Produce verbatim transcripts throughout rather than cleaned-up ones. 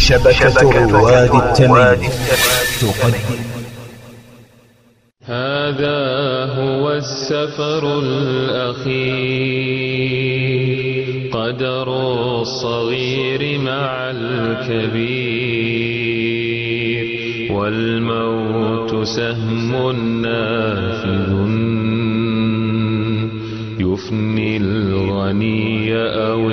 شبكة رواد التمييز تقدم. هذا هو السفر الأخير، قدر الصغير مع الكبير، والموت سهم نافذ يفني الغني أو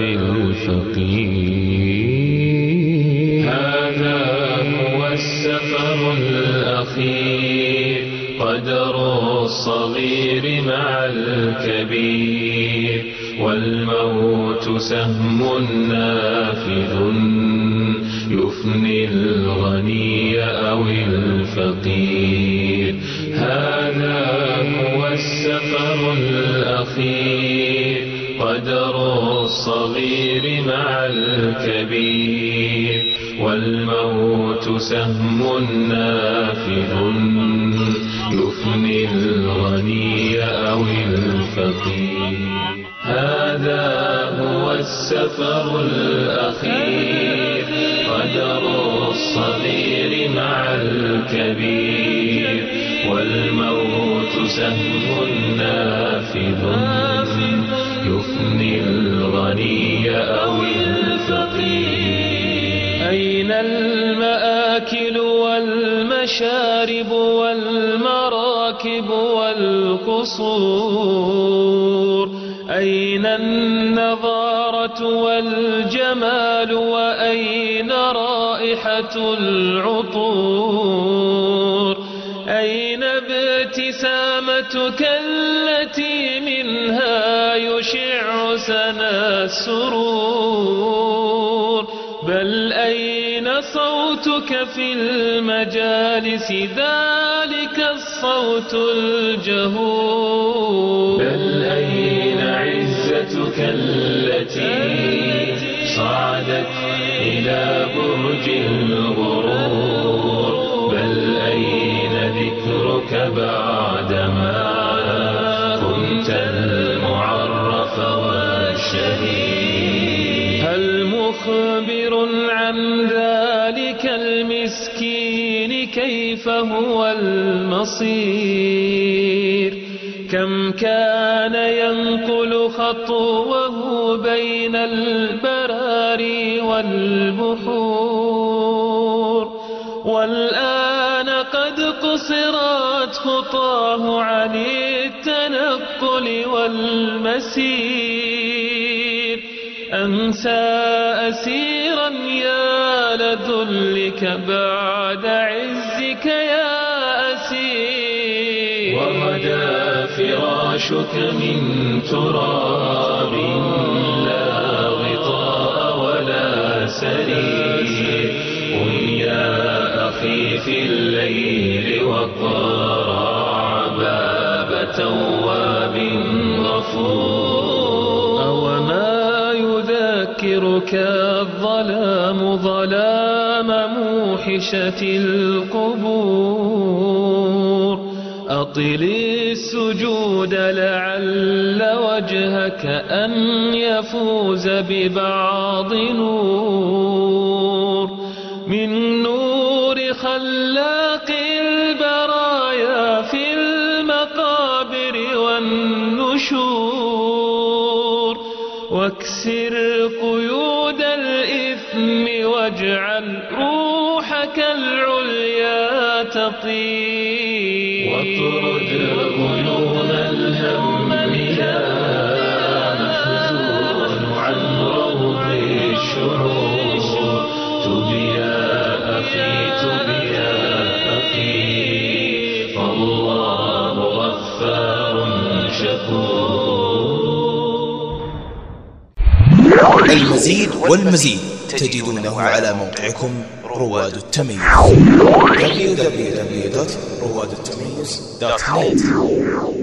الفقير. هذا هو السفر الأخير، قدر الصغير مع الكبير، والموت سهم نافذ يفني الغني أو الفقير. هذا هو السفر الأخير، قدر الصغير مع الكبير، والموت سهم نافذ يفني الغني أو الفقير. هذا هو السفر الأخير، قدر الصغير مع الكبير، والموت سهم نافذ يفني الغني أو الفقير. أين المآكل والمشارب والمراكب والقصور؟ أين النظارة والجمال؟ وأين رائحة العطور؟ أين ابتسامتك التي منها يشع سنا السرور؟ بل أين صوتك في المجالس، ذلك الصوت الجهور؟ بل أين عزتك التي صعدت إلى برج الغرور؟ بل أين ذكرك بعدما كنت المعرف والشهيد؟ هل مخبر عن ذلك المسكين كيف هو المصير؟ كم كان ينقل خطوه بين البراري والبحور، والآن قد قصرت خطاه عن التنقل والمسير. أنسى أسيرا يا لذلك بعد عزك يا أسير، وغدا فراشك من تراب لا غطاء ولا سرير. قم يا أخي في الليل واقرع باب تواب غفور. أوما يذكرك الظلام ظلام موحشة القبور؟ أطل السجود لعل وجهك أن يفوز ببعض نور، من نور خلاق البرايا في المقابر والنشور. واكسر قيود الإثم واجعل روحك العليا تطير، واطرد غيوم الهم يا محزون عن روض الشعور. تب يا أخي تب يا أخي، فالله غفار شكور. المزيد والمزيد تجدونه على موقعكم رواد التمييز دبليو دبليو دبليو دوت رواد التمييز دوت نت.